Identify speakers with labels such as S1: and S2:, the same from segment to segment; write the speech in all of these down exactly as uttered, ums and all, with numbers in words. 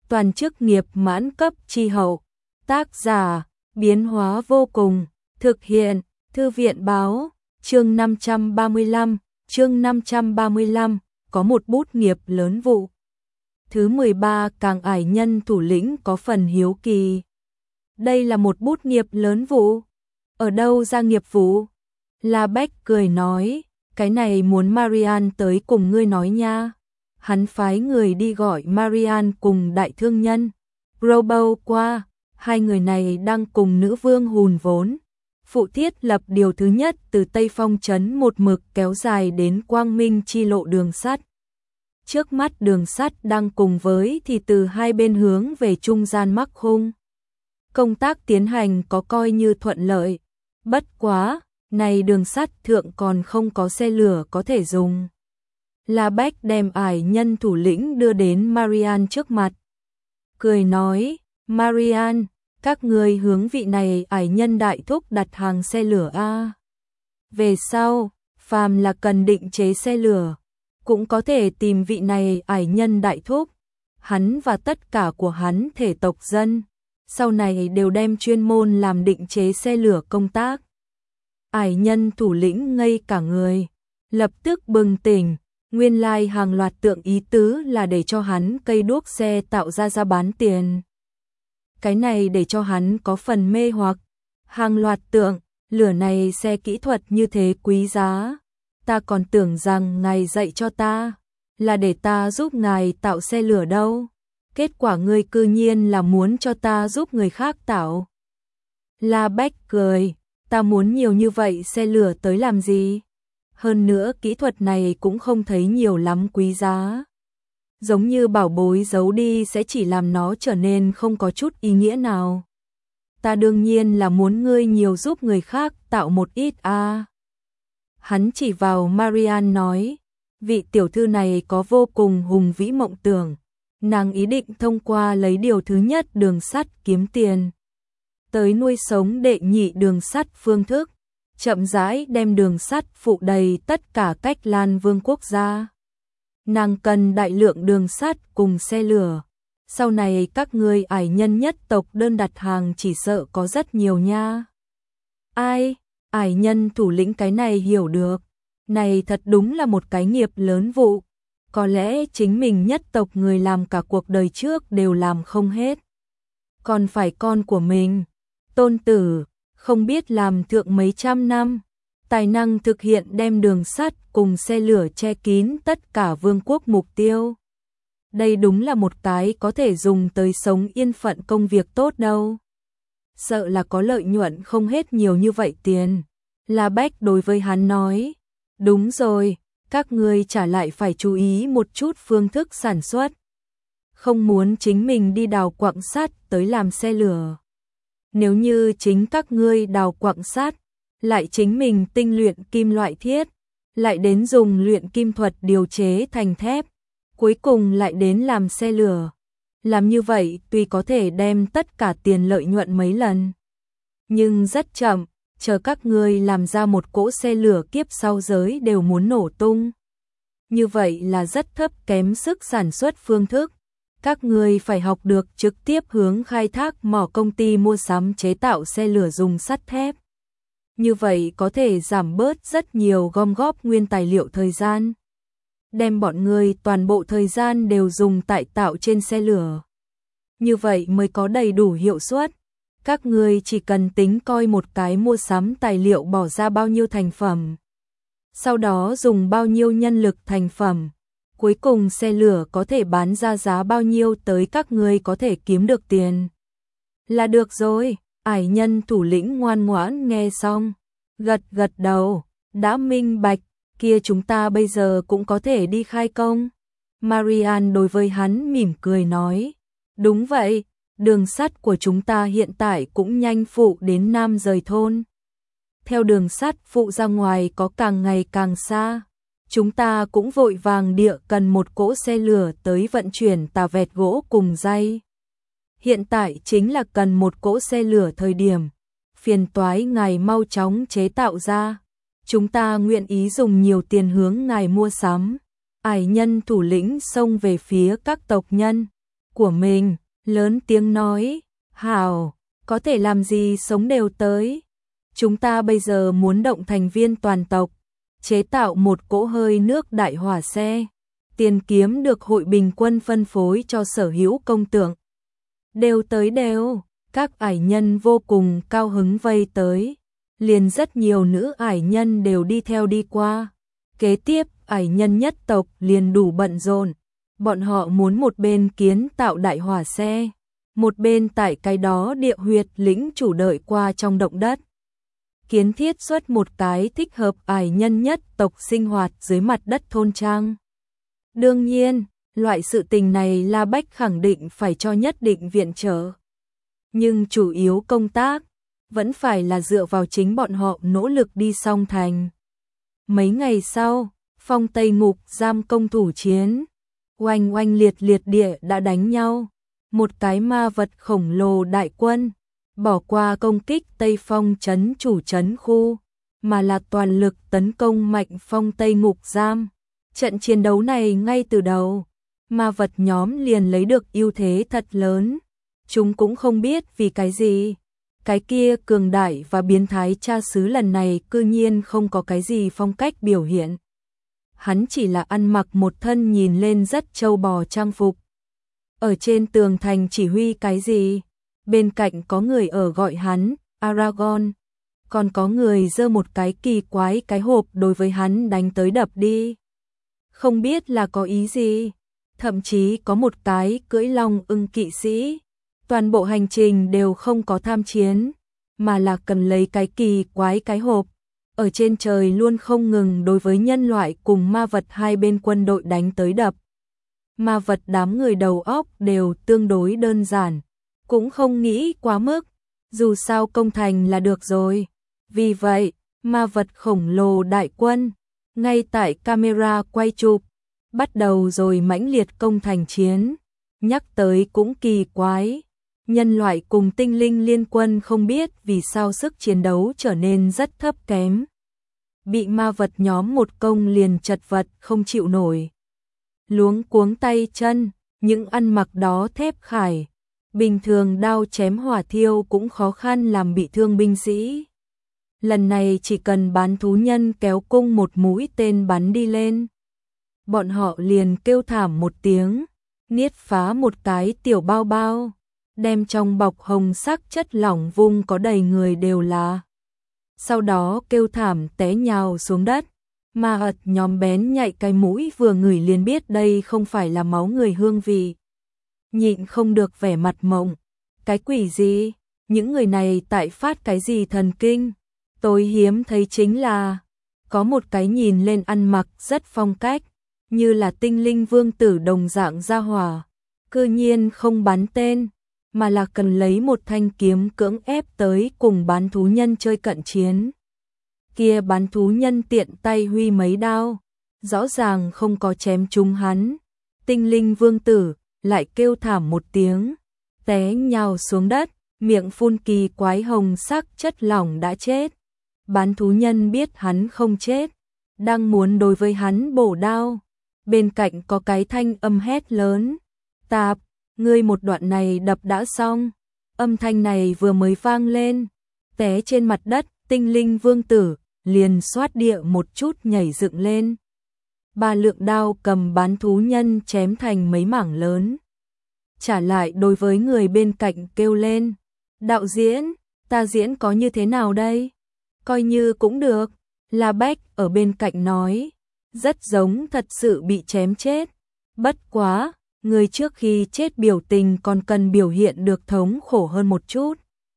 S1: toàn chức nghiệp mãn cấp chi hậu. Tác giả, biến hóa vô cùng, thực hiện, Thư viện báo, chương năm trăm ba mươi lăm, chương năm trăm ba mươi lăm, có một bút nghiệp lớn vụ. Thứ mười ba, Càng ải nhân thủ lĩnh có phần hiếu kỳ. Đây là một bút nghiệp lớn vụ. Ở đâu ra nghiệp vụ? La Bách cười nói, cái này muốn Marian tới cùng ngươi nói nha. Hắn phái người đi gọi Marian cùng đại thương nhân Robo qua, hai người này đang cùng nữ vương hùn vốn. Phụ thiết lập điều thứ nhất từ Tây Phong trấn một mực kéo dài đến Quang Minh chi lộ đường sắt. Trước mắt đường sắt đang cùng với thì từ hai bên hướng về trung gian mắc hung. Công tác tiến hành có coi như thuận lợi. Bất quá, này đường sắt thượng còn không có xe lửa có thể dùng. La Bách đem ải nhân thủ lĩnh đưa đến Marian trước mặt. Cười nói, Marian, các người hướng vị này ải nhân đại thúc đặt hàng xe lửa a. Về sau, phàm là cần định chế xe lửa, cũng có thể tìm vị này ải nhân đại thúc. Hắn và tất cả của hắn thể tộc dân, sau này đều đem chuyên môn làm định chế xe lửa công tác. Ải nhân thủ lĩnh ngây cả người, lập tức bừng tỉnh, nguyên lai hàng loạt tượng ý tứ là để cho hắn cây đuốc xe tạo ra ra bán tiền. Cái này để cho hắn có phần mê hoặc, hàng loạt tượng, lửa này xe kỹ thuật như thế quý giá. Ta còn tưởng rằng ngài dạy cho ta, là để ta giúp ngài tạo xe lửa đâu. Kết quả ngươi cư nhiên là muốn cho ta giúp người khác tạo. La Bách cười, ta muốn nhiều như vậy xe lửa tới làm gì? Hơn nữa kỹ thuật này cũng không thấy nhiều lắm quý giá. Giống như bảo bối giấu đi sẽ chỉ làm nó trở nên không có chút ý nghĩa nào. Ta đương nhiên là muốn ngươi nhiều giúp người khác tạo một ít a. À. Hắn chỉ vào Marian nói, vị tiểu thư này có vô cùng hùng vĩ mộng tưởng. Nàng ý định thông qua lấy điều thứ nhất đường sắt kiếm tiền, tới nuôi sống đệ nhị đường sắt phương thức, chậm rãi đem đường sắt phụ đầy tất cả Cách Lan Vương quốc gia. Nàng cần đại lượng đường sắt cùng xe lửa. Sau này các ngươi ải nhân nhất tộc đơn đặt hàng chỉ sợ có rất nhiều nha. Ai? Ải nhân thủ lĩnh cái này hiểu được. Này thật đúng là một cái nghiệp lớn vụ. Có lẽ chính mình nhất tộc người làm cả cuộc đời trước đều làm không hết. Còn phải con của mình, tôn tử, không biết làm thượng mấy trăm năm. Tài năng thực hiện đem đường sắt cùng xe lửa che kín tất cả vương quốc mục tiêu. Đây đúng là một cái có thể dùng tới sống yên phận công việc tốt đâu. Sợ là có lợi nhuận không hết nhiều như vậy tiền. La Bách đối với hắn nói, đúng rồi, các ngươi trả lại phải chú ý một chút phương thức sản xuất. Không muốn chính mình đi đào quặng sắt tới làm xe lửa. Nếu như chính các ngươi đào quặng sắt, lại chính mình tinh luyện kim loại thiết, lại đến dùng luyện kim thuật điều chế thành thép, cuối cùng lại đến làm xe lửa. Làm như vậy tuy có thể đem tất cả tiền lợi nhuận mấy lần, nhưng rất chậm, chờ các ngươi làm ra một cỗ xe lửa kiếp sau giới đều muốn nổ tung. Như vậy là rất thấp kém sức sản xuất phương thức. Các ngươi phải học được trực tiếp hướng khai thác mỏ công ty mua sắm chế tạo xe lửa dùng sắt thép. Như vậy có thể giảm bớt rất nhiều gom góp nguyên tài liệu thời gian. Đem bọn ngươi toàn bộ thời gian đều dùng tại tạo trên xe lửa. Như vậy mới có đầy đủ hiệu suất. Các ngươi chỉ cần tính coi một cái mua sắm tài liệu bỏ ra bao nhiêu thành phẩm. Sau đó dùng bao nhiêu nhân lực thành phẩm. Cuối cùng xe lửa có thể bán ra giá bao nhiêu tới các ngươi có thể kiếm được tiền. Là được rồi, ải nhân thủ lĩnh ngoan ngoãn nghe xong. Gật gật đầu, đã minh bạch, kia chúng ta bây giờ cũng có thể đi khai công. Marian đối với hắn mỉm cười nói, đúng vậy, đường sắt của chúng ta hiện tại cũng nhanh phụ đến Nam rời thôn. Theo đường sắt phụ ra ngoài có càng ngày càng xa. Chúng ta cũng vội vàng địa cần một cỗ xe lửa tới vận chuyển tà vẹt gỗ cùng dây. Hiện tại chính là cần một cỗ xe lửa thời điểm. Phiền toái ngài mau chóng chế tạo ra. Chúng ta nguyện ý dùng nhiều tiền hướng ngài mua sắm. Ải nhân thủ lĩnh xông về phía các tộc nhân. của mình, lớn tiếng nói, hảo, có thể làm gì sống đều tới. Chúng ta bây giờ muốn động thành viên toàn tộc, chế tạo một cỗ hơi nước đại hỏa xe. Tiền kiếm được hội bình quân phân phối cho sở hữu công tượng. Đều tới đều, các ải nhân vô cùng cao hứng vây tới. Liền rất nhiều nữ ải nhân đều đi theo đi qua. Kế tiếp, ải nhân nhất tộc liền đủ bận rộn. Bọn họ muốn một bên kiến tạo đại hỏa xe, một bên tại cái đó địa huyệt lĩnh chủ đợi qua trong động đất. Kiến thiết xuất một cái thích hợp ải nhân nhất tộc sinh hoạt dưới mặt đất thôn trang. Đương nhiên, loại sự tình này La Bách khẳng định phải cho nhất định viện trợ. Nhưng chủ yếu công tác vẫn phải là dựa vào chính bọn họ nỗ lực đi song thành. Mấy ngày sau, Phong Tây Ngục giam công thủ chiến, oanh oanh liệt liệt địa đã đánh nhau. Một cái ma vật khổng lồ đại quân, bỏ qua công kích Tây Phong trấn chủ trấn khu, mà là toàn lực tấn công mạnh Phong Tây Ngục giam. Trận chiến đấu này ngay từ đầu, ma vật nhóm liền lấy được ưu thế thật lớn. Chúng cũng không biết vì cái gì. Cái kia cường đại và biến thái cha xứ lần này cư nhiên không có cái gì phong cách biểu hiện. Hắn chỉ là ăn mặc một thân nhìn lên rất trâu bò trang phục. Ở trên tường thành chỉ huy cái gì? Bên cạnh có người ở gọi hắn, Aragorn. Còn có người giơ một cái kỳ quái cái hộp đối với hắn đánh tới đập đi. Không biết là có ý gì. Thậm chí có một cái cưỡi long ưng kỵ sĩ. Toàn bộ hành trình đều không có tham chiến, mà là cần lấy cái kỳ quái cái hộp. Ở trên trời luôn không ngừng đối với nhân loại cùng ma vật hai bên quân đội đánh tới đập. Ma vật đám người đầu óc đều tương đối đơn giản, cũng không nghĩ quá mức, dù sao công thành là được rồi. Vì vậy, ma vật khổng lồ đại quân, ngay tại camera quay chụp, bắt đầu rồi mãnh liệt công thành chiến. Nhắc tới cũng kỳ quái, nhân loại cùng tinh linh liên quân không biết vì sao sức chiến đấu trở nên rất thấp kém. Bị ma vật nhóm một công liền chật vật không chịu nổi. Luống cuống tay chân, những ăn mặc đó thép khải, bình thường đao chém hỏa thiêu cũng khó khăn làm bị thương binh sĩ. Lần này chỉ cần bán thú nhân kéo cung một mũi tên bắn đi lên, bọn họ liền kêu thảm một tiếng, niết phá một cái tiểu bao bao, đem trong bọc hồng sắc chất lỏng vung có đầy người đều là. Sau đó kêu thảm té nhào xuống đất, ma ật nhóm bén nhạy cái mũi vừa ngửi liền biết đây không phải là máu người hương vị. Nhịn không được vẻ mặt mộng, cái quỷ gì, những người này tại phát cái gì thần kinh. Tôi hiếm thấy chính là, có một cái nhìn lên ăn mặc rất phong cách, như là tinh linh vương tử đồng dạng gia hỏa, cư nhiên không bắn tên, mà là cần lấy một thanh kiếm cưỡng ép tới cùng bán thú nhân chơi cận chiến. Kia bán thú nhân tiện tay huy mấy đao, rõ ràng không có chém trúng hắn. Tinh linh vương tử lại kêu thảm một tiếng, té nhào xuống đất, miệng phun kỳ quái hồng sắc chất lỏng đã chết. Bán thú nhân biết hắn không chết, đang muốn đối với hắn bổ đao. Bên cạnh có cái thanh âm hét lớn, tạp, ngươi một đoạn này đập đã xong. Âm thanh này vừa mới vang lên, té trên mặt đất, tinh linh vương tử liền xoát địa một chút nhảy dựng lên. Ba lượng đao cầm bán thú nhân chém thành mấy mảng lớn. Trả lại đối với người bên cạnh kêu lên, đạo diễn, ta diễn có như thế nào đây? Coi như cũng được. La Bách ở bên cạnh nói, rất giống thật sự bị chém chết. Bất quá, người trước khi chết biểu tình còn cần biểu hiện được thống khổ hơn một chút.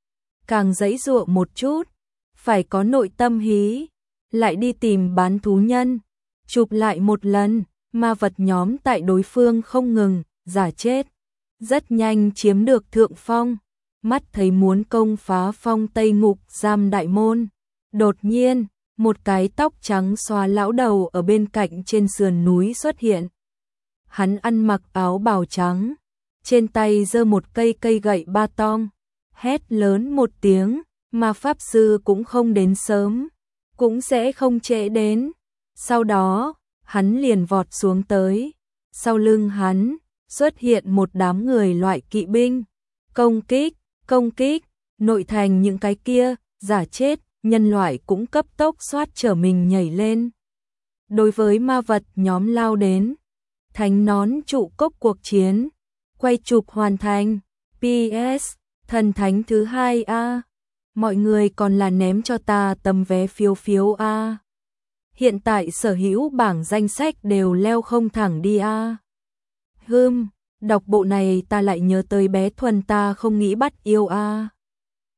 S1: Càng giãy giụa một chút, phải có nội tâm hí. Lại đi tìm bán thú nhân, chụp lại một lần, ma vật nhóm tại đối phương không ngừng, giả chết. Rất nhanh chiếm được thượng phong, mắt thấy muốn công phá Phong Tây Ngục giam đại môn. Đột nhiên, một cái tóc trắng xóa lão đầu ở bên cạnh trên sườn núi xuất hiện. Hắn ăn mặc áo bào trắng, trên tay giơ một cây cây gậy ba tong, hét lớn một tiếng, mà pháp sư cũng không đến sớm, cũng sẽ không trễ đến. Sau đó, hắn liền vọt xuống tới, sau lưng hắn, xuất hiện một đám người loại kỵ binh, công kích, công kích, nội thành những cái kia, giả chết, nhân loại cũng cấp tốc xoát trở mình nhảy lên. Đối với ma vật nhóm lao đến, thánh nón trụ cốc cuộc chiến, quay chụp hoàn thành, pê ét, thần thánh thứ hai a, mọi người còn là ném cho ta tấm vé phiếu phiếu a. Hiện tại sở hữu bảng danh sách đều leo không thẳng đi a. Hừm, đọc bộ này ta lại nhớ tới bé Thuần ta không nghĩ bắt yêu a.